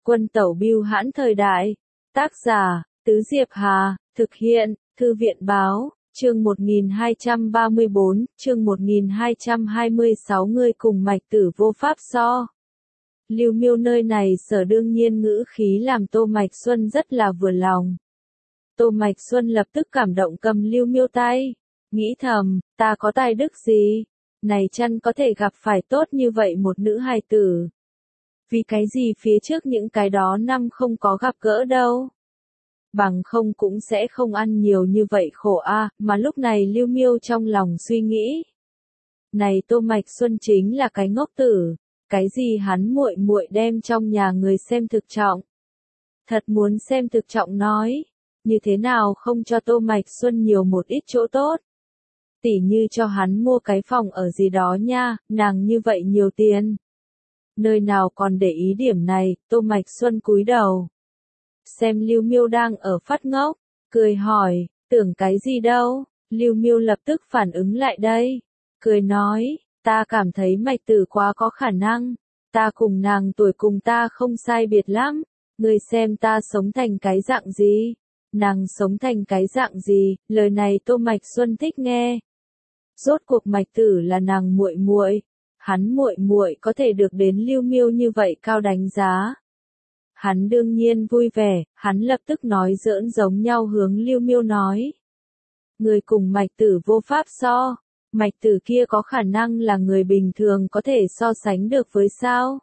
Quân tẩu bưu hãn thời đại. Tác giả, Tứ Diệp Hà, thực hiện, Thư viện báo, chương 1234, chương 1226 ngươi cùng Mạch Tử vô pháp so. Lưu Miêu nơi này sở đương nhiên ngữ khí làm Tô Mạch Xuân rất là vừa lòng. Tô Mạch Xuân lập tức cảm động cầm Lưu Miêu tay, nghĩ thầm, ta có tài đức gì? Này chăn có thể gặp phải tốt như vậy một nữ hài tử. Vì cái gì phía trước những cái đó năm không có gặp gỡ đâu. Bằng không cũng sẽ không ăn nhiều như vậy khổ a, mà lúc này Lưu Miêu trong lòng suy nghĩ. Này Tô Mạch Xuân chính là cái ngốc tử, cái gì hắn muội muội đem trong nhà người xem thực trọng. Thật muốn xem thực trọng nói, như thế nào không cho Tô Mạch Xuân nhiều một ít chỗ tốt. Tỉ như cho hắn mua cái phòng ở gì đó nha, nàng như vậy nhiều tiền. Nơi nào còn để ý điểm này, Tô Mạch Xuân cúi đầu. Xem Lưu Miêu đang ở phát ngốc, cười hỏi, tưởng cái gì đâu, Lưu Miêu lập tức phản ứng lại đây. Cười nói, ta cảm thấy Mạch Tử quá có khả năng, ta cùng nàng tuổi cùng ta không sai biệt lắm, ngươi xem ta sống thành cái dạng gì, nàng sống thành cái dạng gì, lời này Tô Mạch Xuân thích nghe. Rốt cuộc Mạch Tử là nàng muội muội, hắn muội muội có thể được đến Lưu Miêu như vậy cao đánh giá. Hắn đương nhiên vui vẻ, hắn lập tức nói giỡn giống nhau hướng Lưu Miêu nói. Người cùng Mạch Tử vô pháp so, Mạch Tử kia có khả năng là người bình thường có thể so sánh được với sao?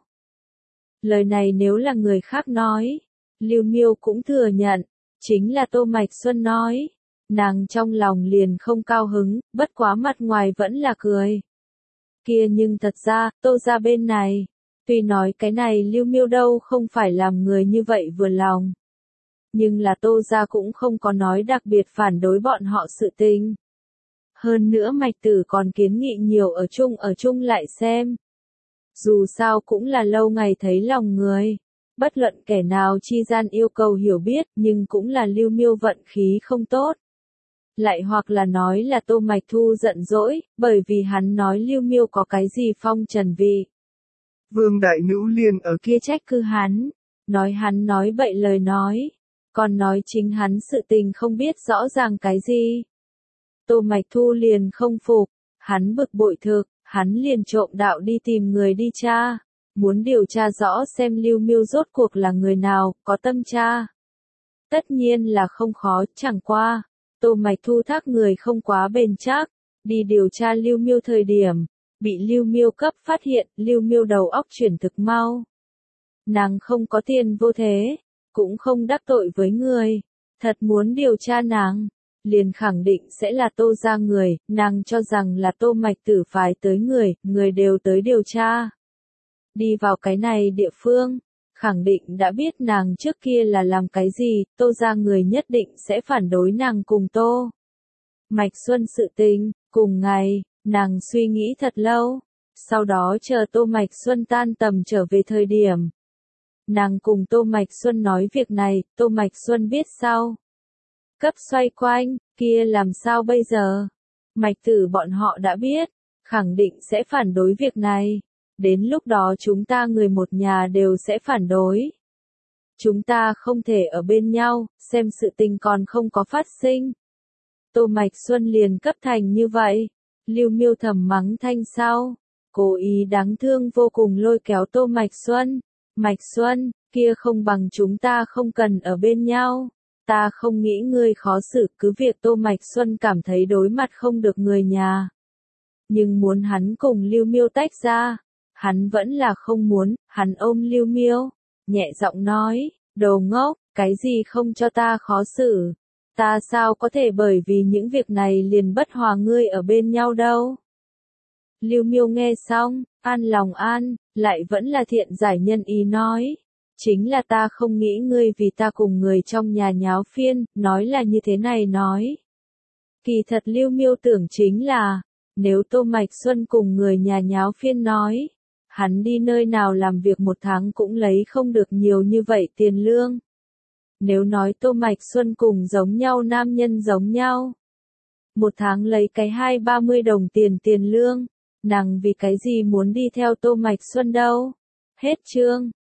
Lời này nếu là người khác nói, Lưu Miêu cũng thừa nhận, chính là Tô Mạch Xuân nói. Nàng trong lòng liền không cao hứng, bất quá mặt ngoài vẫn là cười. Kia nhưng thật ra, Tô gia bên này, tuy nói cái này Lưu Miêu đâu không phải làm người như vậy vừa lòng. Nhưng là Tô gia cũng không có nói đặc biệt phản đối bọn họ sự tình. Hơn nữa Mạch Tử còn kiến nghị nhiều ở chung lại xem. Dù sao cũng là lâu ngày thấy lòng người. Bất luận kẻ nào chi gian yêu cầu hiểu biết nhưng cũng là Lưu Miêu vận khí không tốt. Lại hoặc là nói là Tô Mạch Thu giận dỗi, bởi vì hắn nói Lưu Miêu có cái gì phong trần vị. Vương Đại Nữ liền ở kia trách cứ hắn nói bậy lời nói, còn nói chính hắn sự tình không biết rõ ràng cái gì. Tô Mạch Thu liền không phục, hắn bực bội thực, hắn liền trộm đạo đi tìm người đi tra, muốn điều tra rõ xem Lưu Miêu rốt cuộc là người nào, có tâm tra. Tất nhiên là không khó, chẳng qua. Tô Mạch Thu thác người không quá bền chắc, đi điều tra Lưu Miêu thời điểm, bị Lưu Miêu cấp phát hiện, Lưu Miêu đầu óc chuyển thực mau. Nàng không có tiền vô thế, cũng không đắc tội với người, thật muốn điều tra nàng, liền khẳng định sẽ là Tô gia người, nàng cho rằng là Tô Mạch Tử phái tới người đều tới điều tra. Đi vào cái này địa phương, khẳng định đã biết nàng trước kia là làm cái gì, Tô gia người nhất định sẽ phản đối nàng cùng Tô Mạch Xuân sự tình, cùng ngày, nàng suy nghĩ thật lâu, sau đó chờ Tô Mạch Xuân tan tầm trở về thời điểm. Nàng cùng Tô Mạch Xuân nói việc này, Tô Mạch Xuân biết sao? Cấp xoay quanh, kia làm sao bây giờ? Mạch Tử bọn họ đã biết, khẳng định sẽ phản đối việc này. Đến lúc đó chúng ta người một nhà đều sẽ phản đối. Chúng ta không thể ở bên nhau, xem sự tình còn không có phát sinh. Tô Mạch Xuân liền cấp thành như vậy. Lưu Miêu thầm mắng thanh sau, cố ý đáng thương vô cùng lôi kéo Tô Mạch Xuân. Mạch Xuân, kia không bằng chúng ta không cần ở bên nhau. Ta không nghĩ ngươi khó xử, cứ việc Tô Mạch Xuân cảm thấy đối mặt không được người nhà. Nhưng muốn hắn cùng Lưu Miêu tách ra. Hắn vẫn là không muốn, hắn ôm Lưu Miêu, nhẹ giọng nói, đồ ngốc, cái gì không cho ta khó xử. Ta sao có thể bởi vì những việc này liền bất hòa ngươi ở bên nhau đâu. Lưu Miêu nghe xong, an lòng an, lại vẫn là thiện giải nhân ý nói. Chính là ta không nghĩ ngươi vì ta cùng người trong nhà nháo phiên, nói là như thế này nói. Kỳ thật Lưu Miêu tưởng chính là, nếu Tô Mạch Xuân cùng người nhà nháo phiên nói. Hắn đi nơi nào làm việc một tháng cũng lấy không được nhiều như vậy tiền lương. Nếu nói Tô Mạch Xuân cùng giống nhau nam nhân giống nhau. Một tháng lấy cái 20-30 đồng tiền lương. Nàng vì cái gì muốn đi theo Tô Mạch Xuân đâu? Hết chương.